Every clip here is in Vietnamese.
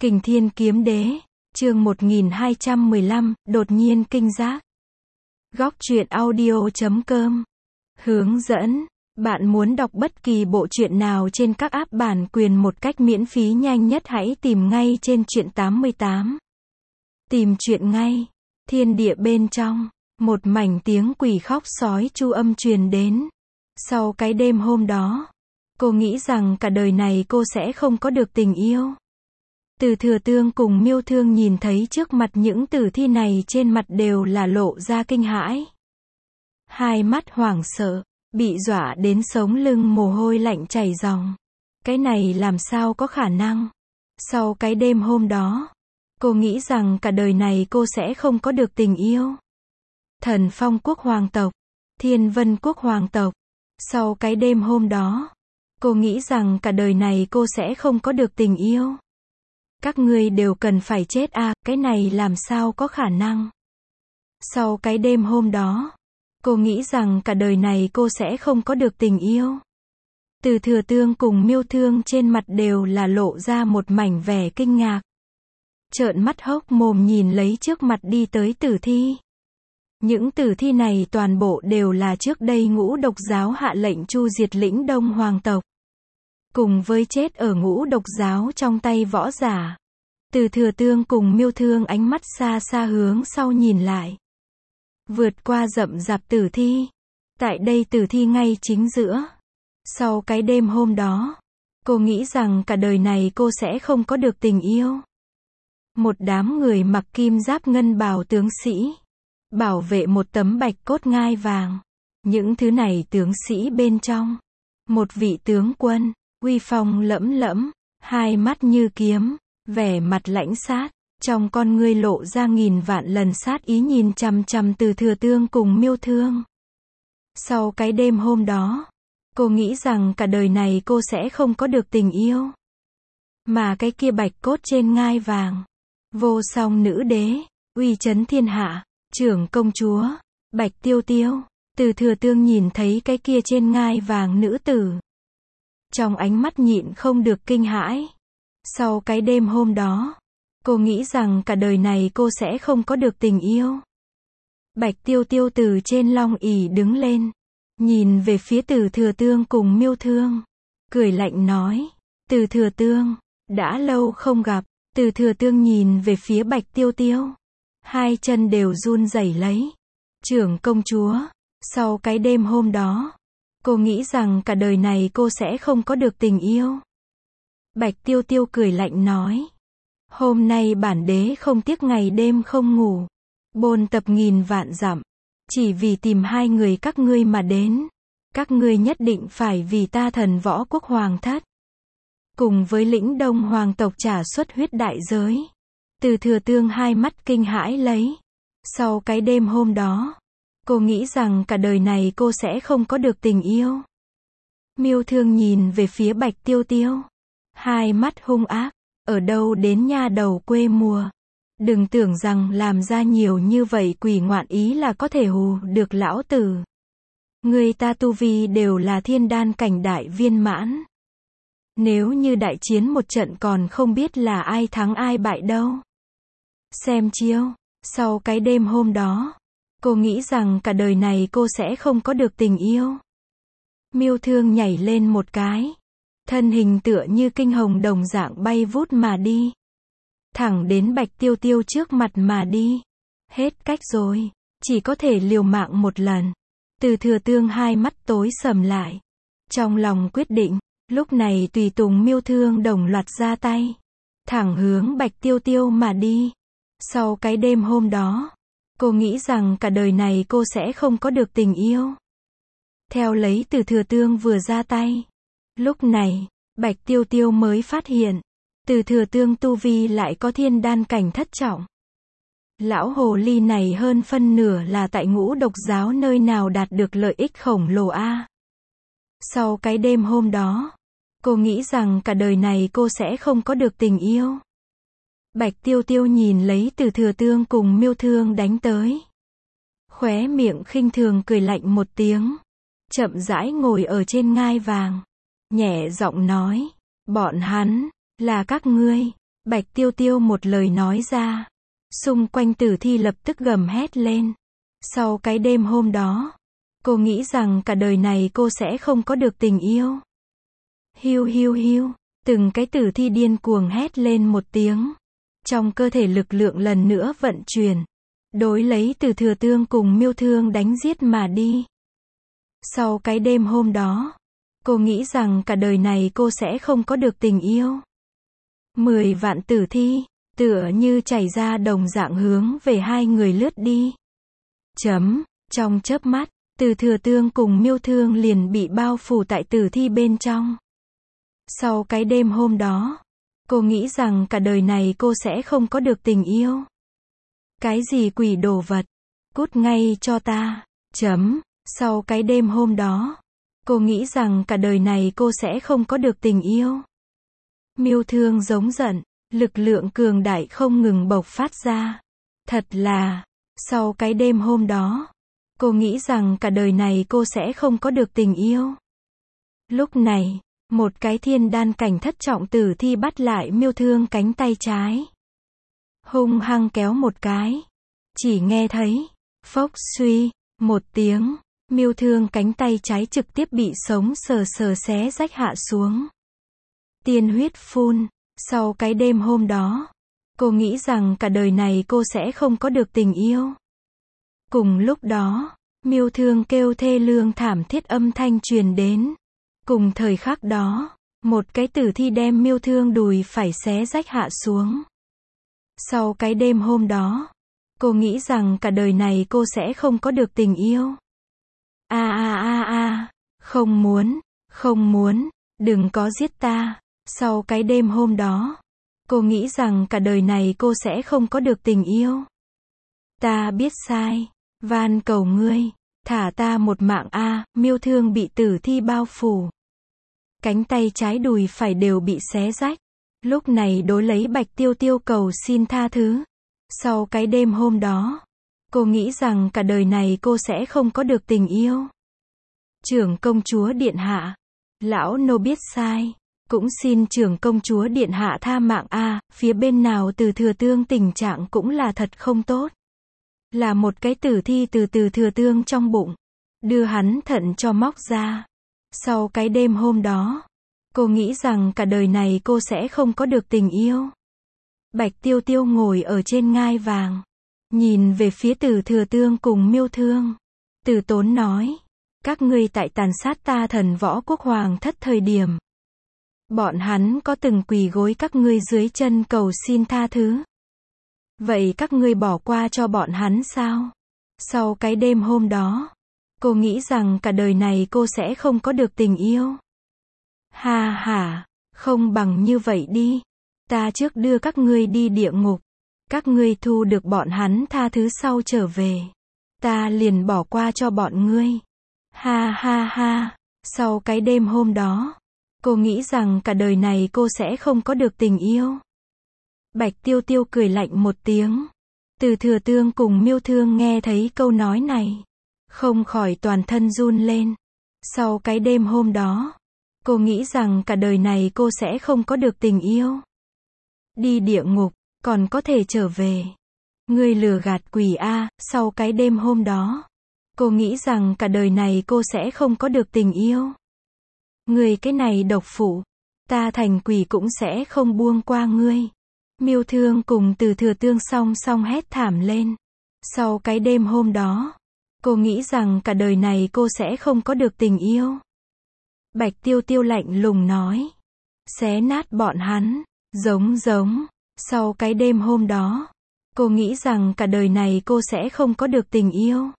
Kình Thiên Kiếm Đế, chương 1215, đột nhiên kinh giác. Góc truyện audio.com. Hướng dẫn. Bạn muốn đọc bất kỳ bộ truyện nào trên các app bản quyền một cách miễn phí nhanh nhất hãy tìm ngay trên truyện 88. Tìm truyện ngay. Thiên địa bên trong, một mảnh tiếng quỷ khóc sói chu âm truyền đến. Sau cái đêm hôm đó, cô nghĩ rằng cả đời này cô sẽ không có được tình yêu. Từ Thừa Tương cùng Miêu Thương nhìn thấy trước mặt những tử thi này trên mặt đều là lộ ra kinh hãi. Hai mắt hoảng sợ, bị dọa đến sống lưng mồ hôi lạnh chảy ròng. Cái này làm sao có khả năng? Sau cái đêm hôm đó, cô nghĩ rằng cả đời này cô sẽ không có được tình yêu. Thần Phong quốc hoàng tộc, Thiên Vân quốc hoàng tộc. Sau cái đêm hôm đó, cô nghĩ rằng cả đời này cô sẽ không có được tình yêu. Các ngươi đều cần phải chết à, cái này làm sao có khả năng. Sau cái đêm hôm đó, cô nghĩ rằng cả đời này cô sẽ không có được tình yêu. Từ Thừa Tương cùng Miêu Thương trên mặt đều là lộ ra một mảnh vẻ kinh ngạc. Trợn mắt hốc mồm nhìn lấy trước mặt đi tới tử thi. Những tử thi này toàn bộ đều là trước đây Ngũ Độc giáo hạ lệnh chu diệt Lĩnh Đông hoàng tộc. Cùng với chết ở Ngũ Độc giáo trong tay võ giả. Từ Thừa Tương cùng Miêu Thương ánh mắt xa xa hướng sau nhìn lại. Vượt qua rậm rạp tử thi. Tại đây tử thi ngay chính giữa. Sau cái đêm hôm đó, cô nghĩ rằng cả đời này cô sẽ không có được tình yêu. Một đám người mặc kim giáp ngân bào tướng sĩ. Bảo vệ một tấm bạch cốt ngai vàng. Những thứ này tướng sĩ bên trong. Một vị tướng quân, uy phong lẫm lẫm, hai mắt như kiếm, vẻ mặt lãnh sát, trong con ngươi lộ ra nghìn vạn lần sát ý nhìn chằm chằm Từ Thừa Tương cùng Miêu Thương. Sau cái đêm hôm đó, cô nghĩ rằng cả đời này cô sẽ không có được tình yêu. Mà cái kia bạch cốt trên ngai vàng, vô song nữ đế, uy chấn thiên hạ, trưởng công chúa, Bạch Tiêu Tiêu. Từ Thừa Tương nhìn thấy cái kia trên ngai vàng nữ tử. Trong ánh mắt nhịn không được kinh hãi. Sau cái đêm hôm đó, cô nghĩ rằng cả đời này cô sẽ không có được tình yêu. Bạch Tiêu Tiêu từ trên long ỷ đứng lên, nhìn về phía Từ Thừa Tương cùng Miêu Thương, cười lạnh nói, Từ Thừa Tương, đã lâu không gặp. Từ Thừa Tương nhìn về phía Bạch Tiêu Tiêu, hai chân đều run rẩy lấy. Trưởng công chúa, sau cái đêm hôm đó, cô nghĩ rằng cả đời này cô sẽ không có được tình yêu. Bạch Tiêu Tiêu cười lạnh nói, hôm nay bản đế không tiếc ngày đêm không ngủ, bôn tập nghìn vạn dặm, chỉ vì tìm hai người các ngươi mà đến. Các ngươi nhất định phải vì ta Thần Võ quốc hoàng thất, cùng với Lĩnh Đông hoàng tộc trả xuất huyết đại giới. Từ Thừa Tương hai mắt kinh hãi lấy. Sau cái đêm hôm đó, cô nghĩ rằng cả đời này cô sẽ không có được tình yêu. Miêu Thương nhìn về phía Bạch Tiêu Tiêu, hai mắt hung ác, ở đâu đến nha đầu quê mùa. Đừng tưởng rằng làm ra nhiều như vậy quỷ ngoạn ý là có thể hù được lão tử. Người ta tu vi đều là thiên đan cảnh đại viên mãn. Nếu như đại chiến một trận còn không biết là ai thắng ai bại đâu. Xem chiêu. Sau cái đêm hôm đó, cô nghĩ rằng cả đời này cô sẽ không có được tình yêu. Miêu Thương nhảy lên một cái. Thân hình tựa như kinh hồng đồng dạng bay vút mà đi. Thẳng đến Bạch Tiêu Tiêu trước mặt mà đi. Hết cách rồi. Chỉ có thể liều mạng một lần. Từ Thừa Tương hai mắt tối sầm lại. Trong lòng quyết định, lúc này tùy tùng Miêu Thương đồng loạt ra tay. Thẳng hướng Bạch Tiêu Tiêu mà đi. Sau cái đêm hôm đó, cô nghĩ rằng cả đời này cô sẽ không có được tình yêu. Theo lấy Từ Thừa Tương vừa ra tay. Lúc này, Bạch Tiêu Tiêu mới phát hiện, Từ Thừa Tương tu vi lại có thiên đan cảnh thất trọng. Lão hồ ly này hơn phân nửa là tại Ngũ Độc giáo nơi nào đạt được lợi ích khổng lồ a. Sau cái đêm hôm đó, cô nghĩ rằng cả đời này cô sẽ không có được tình yêu. Bạch Tiêu Tiêu nhìn lấy Từ Thừa Tương cùng Miêu Thương đánh tới. Khóe miệng khinh thường cười lạnh một tiếng. Chậm rãi ngồi ở trên ngai vàng. Nhẹ giọng nói, bọn hắn, là các ngươi. Bạch Tiêu Tiêu một lời nói ra. Xung quanh tử thi lập tức gầm hét lên. Sau cái đêm hôm đó, cô nghĩ rằng cả đời này cô sẽ không có được tình yêu. Hiu hiu hiu, từng cái tử thi điên cuồng hét lên một tiếng. Trong cơ thể lực lượng lần nữa vận chuyển, đối lấy Từ Thừa Tương cùng Miêu Thương đánh giết mà đi. Sau cái đêm hôm đó, cô nghĩ rằng cả đời này cô sẽ không có được tình yêu. 10 vạn tử thi, tựa như chảy ra đồng dạng hướng về hai người lướt đi. Trong chớp mắt, Từ Thừa Tương cùng Miêu Thương liền bị bao phủ tại tử thi bên trong. Sau cái đêm hôm đó, cô nghĩ rằng cả đời này cô sẽ không có được tình yêu. Cái gì quỷ đồ vật, cút ngay cho ta. Sau cái đêm hôm đó, cô nghĩ rằng cả đời này cô sẽ không có được tình yêu. Miêu Thương giống giận, lực lượng cường đại không ngừng bộc phát ra. Thật là, sau cái đêm hôm đó, cô nghĩ rằng cả đời này cô sẽ không có được tình yêu. Lúc này, một cái thiên đan cảnh thất trọng tử thi bắt lại Miêu Thương cánh tay trái. Hung hăng kéo một cái. Chỉ nghe thấy, phốc suy, một tiếng, Miêu Thương cánh tay trái trực tiếp bị sống sờ sờ xé rách hạ xuống. Tiên huyết phun. Sau cái đêm hôm đó, cô nghĩ rằng cả đời này cô sẽ không có được tình yêu. Cùng lúc đó, Miêu Thương kêu thê lương thảm thiết âm thanh truyền đến. Cùng thời khắc đó, một cái tử thi đem Miêu Thương đùi phải xé rách hạ xuống. Sau cái đêm hôm đó, cô nghĩ rằng cả đời này cô sẽ không có được tình yêu. Không muốn, đừng có giết ta. Sau cái đêm hôm đó, cô nghĩ rằng cả đời này cô sẽ không có được tình yêu. Ta biết sai, van cầu ngươi, thả ta một mạng a. Miêu Thương bị tử thi bao phủ. Cánh tay trái đùi phải đều bị xé rách. Lúc này đối lấy Bạch Tiêu Tiêu cầu xin tha thứ. Sau cái đêm hôm đó, cô nghĩ rằng cả đời này cô sẽ không có được tình yêu. Trưởng công chúa điện hạ, lão nô biết sai, cũng xin trưởng công chúa điện hạ tha mạng a. Phía bên nào Từ Thừa Tương tình trạng cũng là thật không tốt. Là một cái tử thi từ Từ Thừa Tương trong bụng, đưa hắn thận cho móc ra. Sau cái đêm hôm đó, cô nghĩ rằng cả đời này cô sẽ không có được tình yêu. Bạch Tiêu Tiêu ngồi ở trên ngai vàng, nhìn về phía Từ Thừa Tương cùng Miêu Thương. Từ Tốn nói, các ngươi tại tàn sát ta Thần Võ Quốc hoàng thất thời điểm, bọn hắn có từng quỳ gối các ngươi dưới chân cầu xin tha thứ. Vậy các ngươi bỏ qua cho bọn hắn sao? Sau cái đêm hôm đó, cô nghĩ rằng cả đời này cô sẽ không có được tình yêu. Ha ha, không bằng như vậy đi. Ta trước đưa các ngươi đi địa ngục. Các ngươi thu được bọn hắn tha thứ sau trở về. Ta liền bỏ qua cho bọn ngươi. Ha ha ha, sau cái đêm hôm đó, cô nghĩ rằng cả đời này cô sẽ không có được tình yêu. Bạch Tiêu Tiêu cười lạnh một tiếng. Từ Thừa Tương cùng Miêu Thương nghe thấy câu nói này, không khỏi toàn thân run lên. Sau cái đêm hôm đó, cô nghĩ rằng cả đời này cô sẽ không có được tình yêu. Đi địa ngục, còn có thể trở về. Ngươi lừa gạt quỷ a. Sau cái đêm hôm đó, cô nghĩ rằng cả đời này cô sẽ không có được tình yêu. Ngươi cái này độc phụ, ta thành quỷ cũng sẽ không buông qua ngươi. Miêu Thương cùng Từ Thừa Tương song song hét thảm lên. Sau cái đêm hôm đó, cô nghĩ rằng cả đời này cô sẽ không có được tình yêu. Bạch Tiêu Tiêu lạnh lùng nói, xé nát bọn hắn, giống. Sau cái đêm hôm đó, cô nghĩ rằng cả đời này cô sẽ không có được tình yêu.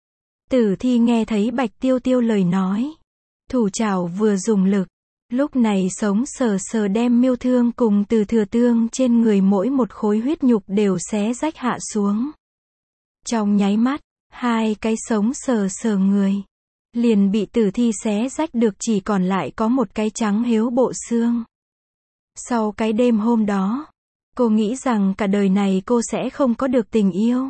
Tử thi nghe thấy Bạch Tiêu Tiêu lời nói, thủ trảo vừa dùng lực, lúc này sống sờ sờ đem Miêu Thương cùng Từ Thừa Tương trên người mỗi một khối huyết nhục đều xé rách hạ xuống. Trong nháy mắt, hai cái sống sờ sờ người liền bị tử thi xé rách được, chỉ còn lại có một cái trắng hếu bộ xương. Sau cái đêm hôm đó, cô nghĩ rằng cả đời này cô sẽ không có được tình yêu.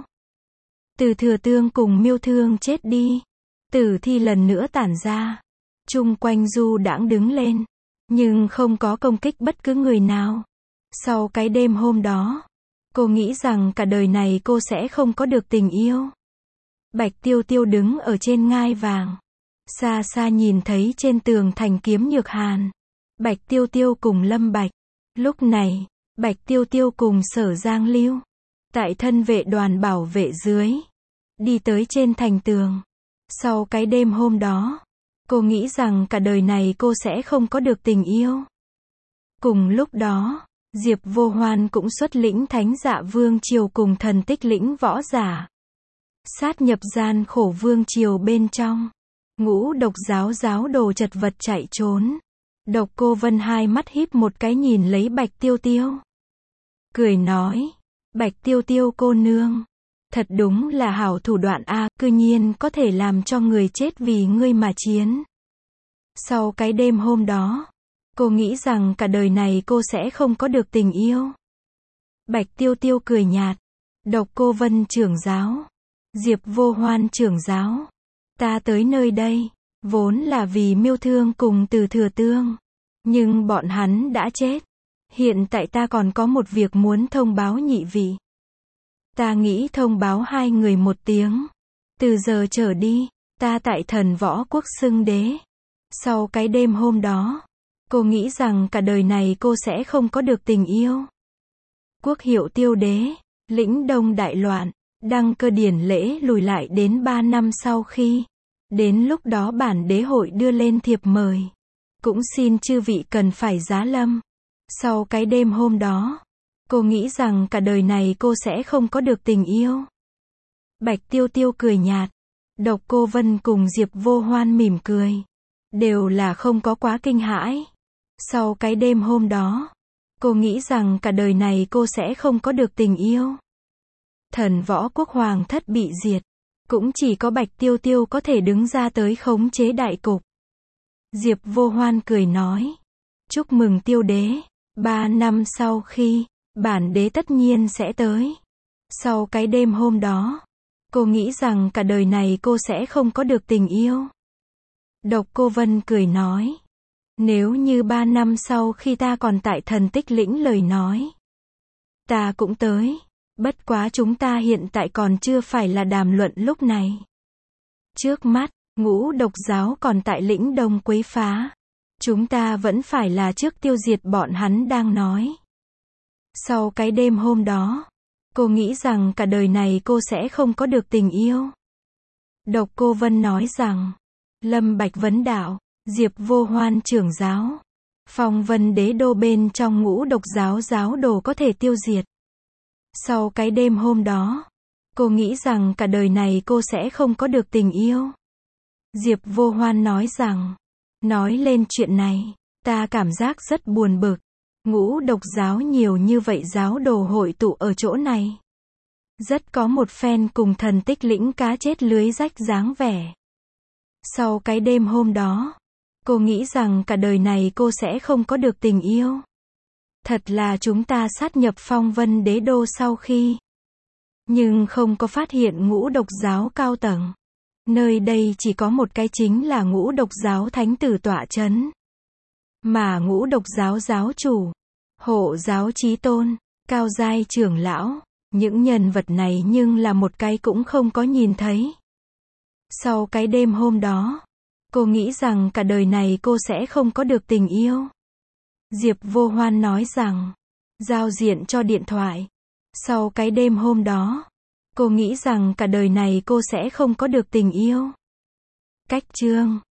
Từ Thừa Tương cùng Miêu Thương chết đi, tử thi lần nữa tản ra, chung quanh du đãng đứng lên, nhưng không có công kích bất cứ người nào. Sau cái đêm hôm đó, cô nghĩ rằng cả đời này cô sẽ không có được tình yêu. Bạch Tiêu Tiêu đứng ở trên ngai vàng. Xa xa nhìn thấy trên tường thành Kiếm Nhược Hàn. Bạch Tiêu Tiêu cùng Lâm Bạch. Lúc này, Bạch Tiêu Tiêu cùng Sở Giang Lưu. Tại thân vệ đoàn bảo vệ dưới. Đi tới trên thành tường. Sau cái đêm hôm đó, cô nghĩ rằng cả đời này cô sẽ không có được tình yêu. Cùng lúc đó, Diệp Vô Hoan cũng xuất lĩnh Thánh Dạ Vương Triều cùng Thần Tích lĩnh võ giả. Sát nhập gian khổ Vương Triều bên trong. Ngũ Độc giáo giáo đồ chật vật chạy trốn. Độc Cô Vân hai mắt híp một cái nhìn lấy Bạch Tiêu Tiêu. Cười nói, Bạch Tiêu Tiêu cô nương. Thật đúng là hảo thủ đoạn a, cư nhiên có thể làm cho người chết vì ngươi mà chiến. Sau cái đêm hôm đó, cô nghĩ rằng cả đời này cô sẽ không có được tình yêu. Bạch Tiêu Tiêu cười nhạt. Độc Cô Vân trưởng giáo. Diệp Vô Hoan trưởng giáo. Ta tới nơi đây, vốn là vì Miêu Thương cùng Từ Thừa Tương. Nhưng bọn hắn đã chết. Hiện tại ta còn có một việc muốn thông báo nhị vị. Ta nghĩ thông báo hai người một tiếng. Từ giờ trở đi, ta tại Thần Võ Quốc xưng đế. Sau cái đêm hôm đó, cô nghĩ rằng cả đời này cô sẽ không có được tình yêu. Quốc hiệu Tiêu đế, lĩnh Đông đại loạn, đăng cơ điển lễ lùi lại đến 3 năm sau khi. Đến lúc đó bản đế hội đưa lên thiệp mời. Cũng xin chư vị cần phải giá lâm. Sau cái đêm hôm đó, cô nghĩ rằng cả đời này cô sẽ không có được tình yêu. Bạch Tiêu Tiêu cười nhạt. Độc Cô Vân cùng Diệp Vô Hoan mỉm cười. Đều là không có quá kinh hãi. Sau cái đêm hôm đó, cô nghĩ rằng cả đời này cô sẽ không có được tình yêu. Thần Võ Quốc hoàng thất bị diệt. Cũng chỉ có Bạch Tiêu Tiêu có thể đứng ra tới khống chế đại cục. Diệp Vô Hoan cười nói. Chúc mừng Tiêu đế. 3 năm sau khi, bản đế tất nhiên sẽ tới. Sau cái đêm hôm đó, cô nghĩ rằng cả đời này cô sẽ không có được tình yêu. Độc Cô Vân cười nói. Nếu như 3 năm sau khi ta còn tại Thần Tích lĩnh lời nói, ta cũng tới. Bất quá chúng ta hiện tại còn chưa phải là đàm luận lúc này. Trước mắt, Ngũ Độc giáo còn tại lĩnh Đông quấy phá. Chúng ta vẫn phải là trước tiêu diệt bọn hắn đang nói. Sau cái đêm hôm đó, cô nghĩ rằng cả đời này cô sẽ không có được tình yêu. Độc Cô Vân nói rằng, Lâm Bạch vấn đạo, Diệp Vô Hoan trưởng giáo, Phong Vân đế đô bên trong Ngũ Độc giáo giáo đồ có thể tiêu diệt. Sau cái đêm hôm đó, cô nghĩ rằng cả đời này cô sẽ không có được tình yêu. Diệp Vô Hoan nói rằng, nói lên chuyện này, ta cảm giác rất buồn bực. Ngũ Độc giáo nhiều như vậy giáo đồ hội tụ ở chỗ này. Rất có một phen cùng Thần Tích lĩnh cá chết lưới rách dáng vẻ. Sau cái đêm hôm đó, cô nghĩ rằng cả đời này cô sẽ không có được tình yêu. Thật là chúng ta sát nhập Phong Vân đế đô sau khi. Nhưng không có phát hiện Ngũ Độc giáo cao tầng. Nơi đây chỉ có một cái chính là Ngũ Độc giáo thánh tử tọa chấn. Mà Ngũ Độc giáo giáo chủ, hộ giáo chí tôn, cao giai trưởng lão, những nhân vật này nhưng là một cái cũng không có nhìn thấy. Sau cái đêm hôm đó, cô nghĩ rằng cả đời này cô sẽ không có được tình yêu. Diệp Vô Hoan nói rằng, giao diện cho điện thoại. Sau cái đêm hôm đó, cô nghĩ rằng cả đời này cô sẽ không có được tình yêu. Cách chương